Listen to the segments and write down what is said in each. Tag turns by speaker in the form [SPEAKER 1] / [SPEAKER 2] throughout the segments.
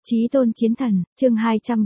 [SPEAKER 1] Chí tôn chiến thần, chương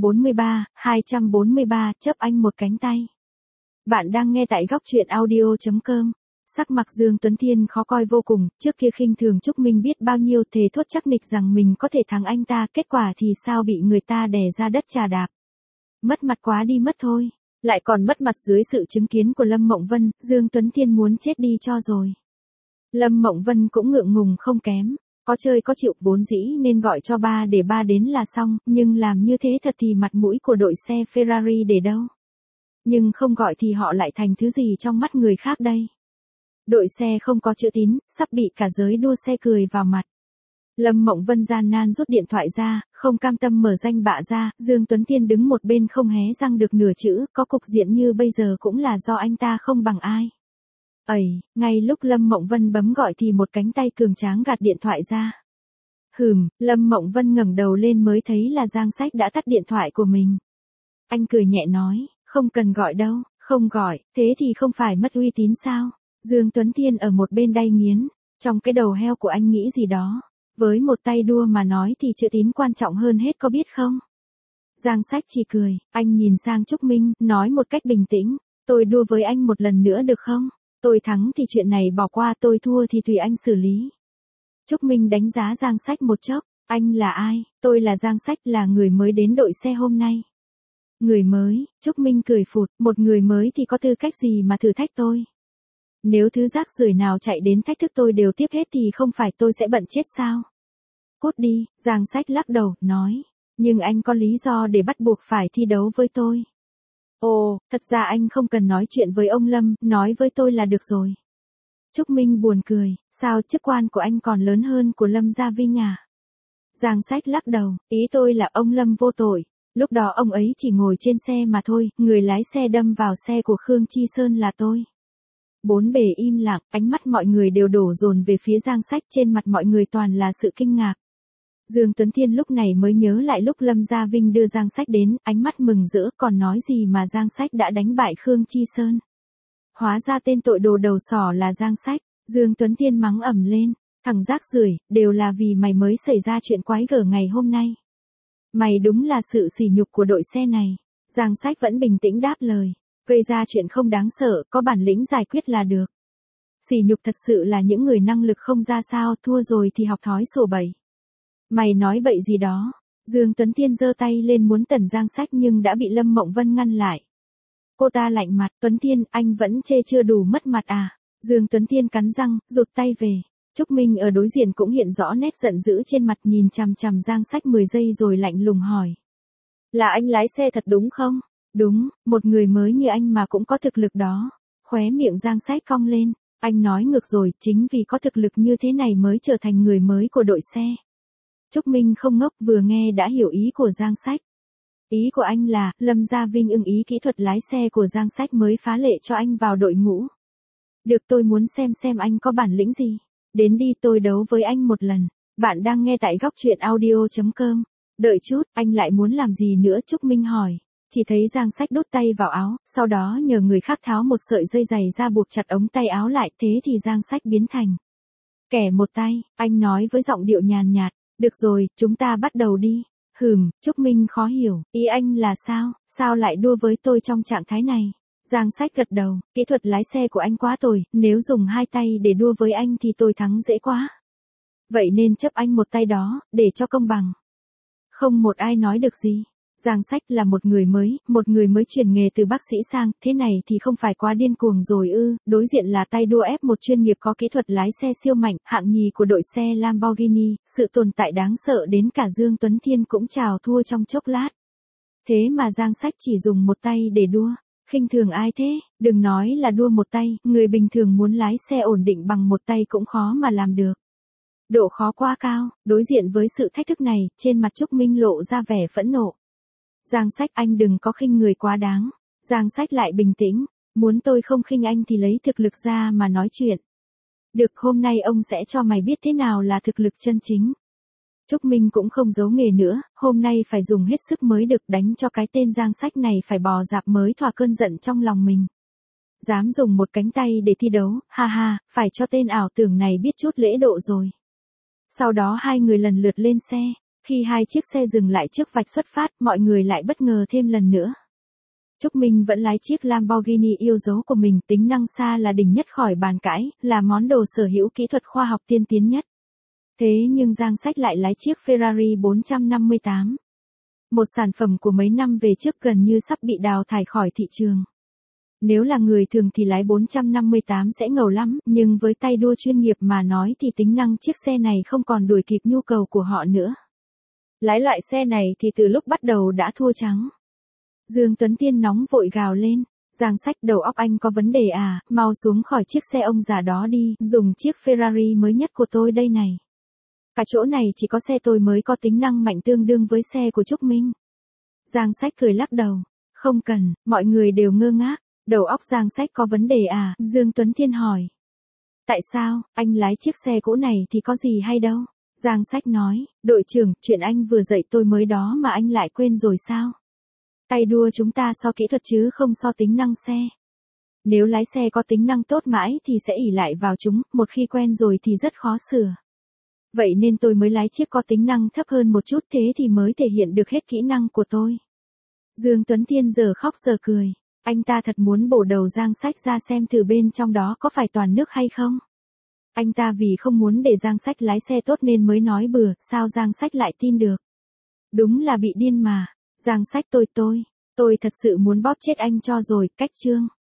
[SPEAKER 1] 243, chấp anh một cánh tay. Bạn đang nghe tại góc truyện audio.com. Sắc mặt Dương Tuấn Thiên khó coi vô cùng, trước kia khinh thường Trúc Minh biết bao nhiêu thề thốt chắc nịch rằng mình có thể thắng anh ta, kết quả thì sao bị người ta đè ra đất trà đạp. Mất mặt quá đi mất thôi, lại còn mất mặt dưới sự chứng kiến của Lâm Mộng Vân, Dương Tuấn Thiên muốn chết đi cho rồi. Lâm Mộng Vân cũng ngượng ngùng không kém. Có chơi có chịu, vốn dĩ nên gọi cho ba để ba đến là xong, nhưng làm như thế thật thì mặt mũi của đội xe Ferrari để đâu. Nhưng không gọi thì họ lại thành thứ gì trong mắt người khác đây. Đội xe không có chữ tín, sắp bị cả giới đua xe cười vào mặt. Lâm Mộng Vân gian nan rút điện thoại ra, không cam tâm mở danh bạ ra, Dương Tuấn Thiên đứng một bên không hé răng được nửa chữ, có cục diện như bây giờ cũng là do anh ta không bằng ai. Ngay lúc Lâm Mộng Vân bấm gọi thì một cánh tay cường tráng gạt điện thoại ra. Lâm Mộng Vân ngẩng đầu lên mới thấy là Giang Sách đã tắt điện thoại của mình. Anh cười nhẹ nói, không cần gọi đâu, không gọi, thế thì không phải mất uy tín sao? Dương Tuấn Thiên ở một bên đay nghiến, trong cái đầu heo của anh nghĩ gì đó. Với một tay đua mà nói thì chữ tín quan trọng hơn hết có biết không? Giang Sách chỉ cười, anh nhìn sang Trúc Minh, nói một cách bình tĩnh, tôi đua với anh một lần nữa được không? Tôi thắng thì chuyện này bỏ qua, tôi thua thì tùy anh xử lý. Trúc Minh đánh giá Giang Sách một chốc, anh là ai? Tôi là Giang Sách, là người mới đến đội xe hôm nay. Người mới? Trúc Minh cười phụt, một người mới thì có tư cách gì mà thử thách tôi? Nếu thứ rác rưởi nào chạy đến thách thức tôi đều tiếp hết thì không phải tôi sẽ bận chết sao? Cút đi, Giang Sách lắc đầu, nói, nhưng anh có lý do để bắt buộc phải thi đấu với tôi. Ồ, thật ra anh không cần nói chuyện với ông Lâm, nói với tôi là được rồi. Trúc Minh buồn cười, sao chức quan của anh còn lớn hơn của Lâm Gia Vinh à? Giang Sách lắc đầu, ý tôi là ông Lâm vô tội, lúc đó ông ấy chỉ ngồi trên xe mà thôi, người lái xe đâm vào xe của Khương Chi Sơn là tôi. Bốn bề im lặng, ánh mắt mọi người đều đổ dồn về phía Giang Sách, trên mặt mọi người toàn là sự kinh ngạc. Dương Tuấn Thiên lúc này mới nhớ lại lúc Lâm Gia Vinh đưa Giang Sách đến, ánh mắt mừng rỡ, còn nói gì mà Giang Sách đã đánh bại Khương Chi Sơn. Hóa ra tên tội đồ đầu sỏ là Giang Sách, Dương Tuấn Thiên mắng ầm lên, thằng rác rưởi, đều là vì mày mới xảy ra chuyện quái gở ngày hôm nay. Mày đúng là sự sỉ nhục của đội xe này. Giang Sách vẫn bình tĩnh đáp lời, gây ra chuyện không đáng sợ, có bản lĩnh giải quyết là được. Sỉ nhục thật sự là những người năng lực không ra sao, thua rồi thì học thói sổ bẩy. Mày nói bậy gì đó? Dương Tuấn Thiên giơ tay lên muốn tẩn Giang Sách nhưng đã bị Lâm Mộng Vân ngăn lại. Cô ta lạnh mặt, Tuấn Thiên, anh vẫn chê chưa đủ mất mặt à? Dương Tuấn Thiên cắn răng, rụt tay về. Trúc Minh ở đối diện cũng hiện rõ nét giận dữ trên mặt, nhìn chằm chằm Giang Sách 10 giây rồi lạnh lùng hỏi. Là anh lái xe thật đúng không? Đúng, một người mới như anh mà cũng có thực lực đó. Khóe miệng Giang Sách cong lên, anh nói ngược rồi, chính vì có thực lực như thế này mới trở thành người mới của đội xe. Trúc Minh không ngốc, vừa nghe đã hiểu ý của Giang Sách. Ý của anh là, Lâm Gia Vinh ưng ý kỹ thuật lái xe của Giang Sách mới phá lệ cho anh vào đội ngũ. Được, tôi muốn xem anh có bản lĩnh gì. Đến đi, tôi đấu với anh một lần. Bạn đang nghe tại góc truyện audio.com. Đợi chút, anh lại muốn làm gì nữa? Trúc Minh hỏi. Chỉ thấy Giang Sách đút tay vào áo, sau đó nhờ người khác tháo một sợi dây giày ra buộc chặt ống tay áo lại, thế thì Giang Sách biến thành kẻ một tay. Anh nói với giọng điệu nhàn nhạt. Được rồi, chúng ta bắt đầu đi. Trúc Minh khó hiểu, ý anh là sao lại đua với tôi trong trạng thái này? Giang Sách gật đầu, kỹ thuật lái xe của anh quá tồi, nếu dùng hai tay để đua với anh thì tôi thắng dễ quá. Vậy nên chấp anh một tay đó, để cho công bằng. Không một ai nói được gì. Giang Sách là một người mới chuyển nghề từ bác sĩ sang, thế này thì không phải quá điên cuồng rồi ư? Đối diện là tay đua F1 chuyên nghiệp có kỹ thuật lái xe siêu mạnh, hạng nhì của đội xe Lamborghini, sự tồn tại đáng sợ đến cả Dương Tuấn Thiên cũng chào thua trong chốc lát. Thế mà Giang Sách chỉ dùng một tay để đua, khinh thường ai thế? Đừng nói là đua một tay, người bình thường muốn lái xe ổn định bằng một tay cũng khó mà làm được. Độ khó quá cao, đối diện với sự thách thức này, trên mặt Trúc Minh lộ ra vẻ phẫn nộ. Giang Sách, anh đừng có khinh người quá đáng. Giang Sách lại bình tĩnh, muốn tôi không khinh anh thì lấy thực lực ra mà nói chuyện. Được, hôm nay ông sẽ cho mày biết thế nào là thực lực chân chính. Trúc Minh cũng không giấu nghề nữa, hôm nay phải dùng hết sức mới được, đánh cho cái tên Giang Sách này phải bò dạp mới thỏa cơn giận trong lòng mình. Dám dùng một cánh tay để thi đấu, ha ha, phải cho tên ảo tưởng này biết chút lễ độ rồi. Sau đó hai người lần lượt lên xe. Khi hai chiếc xe dừng lại trước vạch xuất phát, mọi người lại bất ngờ thêm lần nữa. Trúc Minh vẫn lái chiếc Lamborghini yêu dấu của mình, tính năng xa là đỉnh nhất khỏi bàn cãi, là món đồ sở hữu kỹ thuật khoa học tiên tiến nhất. Thế nhưng Giang Sách lại lái chiếc Ferrari 458. Một sản phẩm của mấy năm về trước gần như sắp bị đào thải khỏi thị trường. Nếu là người thường thì lái 458 sẽ ngầu lắm, nhưng với tay đua chuyên nghiệp mà nói thì tính năng chiếc xe này không còn đuổi kịp nhu cầu của họ nữa. Lái loại xe này thì từ lúc bắt đầu đã thua trắng. Dương Tuấn Tiên nóng vội gào lên, Giang Sách đầu óc anh có vấn đề à, mau xuống khỏi chiếc xe ông già đó đi, dùng chiếc Ferrari mới nhất của tôi đây này. Cả chỗ này chỉ có xe tôi mới có tính năng mạnh tương đương với xe của Trúc Minh. Giang Sách cười lắc đầu, không cần, mọi người đều ngơ ngác, đầu óc Giang Sách có vấn đề à, Dương Tuấn Thiên hỏi. Tại sao, anh lái chiếc xe cũ này thì có gì hay đâu? Giang Sách nói, đội trưởng, chuyện anh vừa dạy tôi mới đó mà anh lại quên rồi sao? Tay đua chúng ta so kỹ thuật chứ không so tính năng xe. Nếu lái xe có tính năng tốt mãi thì sẽ ỷ lại vào chúng, một khi quen rồi thì rất khó sửa. Vậy nên tôi mới lái chiếc có tính năng thấp hơn một chút, thế thì mới thể hiện được hết kỹ năng của tôi. Dương Tuấn Thiên giờ khóc giờ cười, anh ta thật muốn bổ đầu Giang Sách ra xem thử bên trong đó có phải toàn nước hay không. Anh ta vì không muốn để Giang Sách lái xe tốt nên mới nói bừa, sao Giang Sách lại tin được. Đúng là bị điên mà, Giang Sách tôi thật sự muốn bóp chết anh cho rồi, cách chương.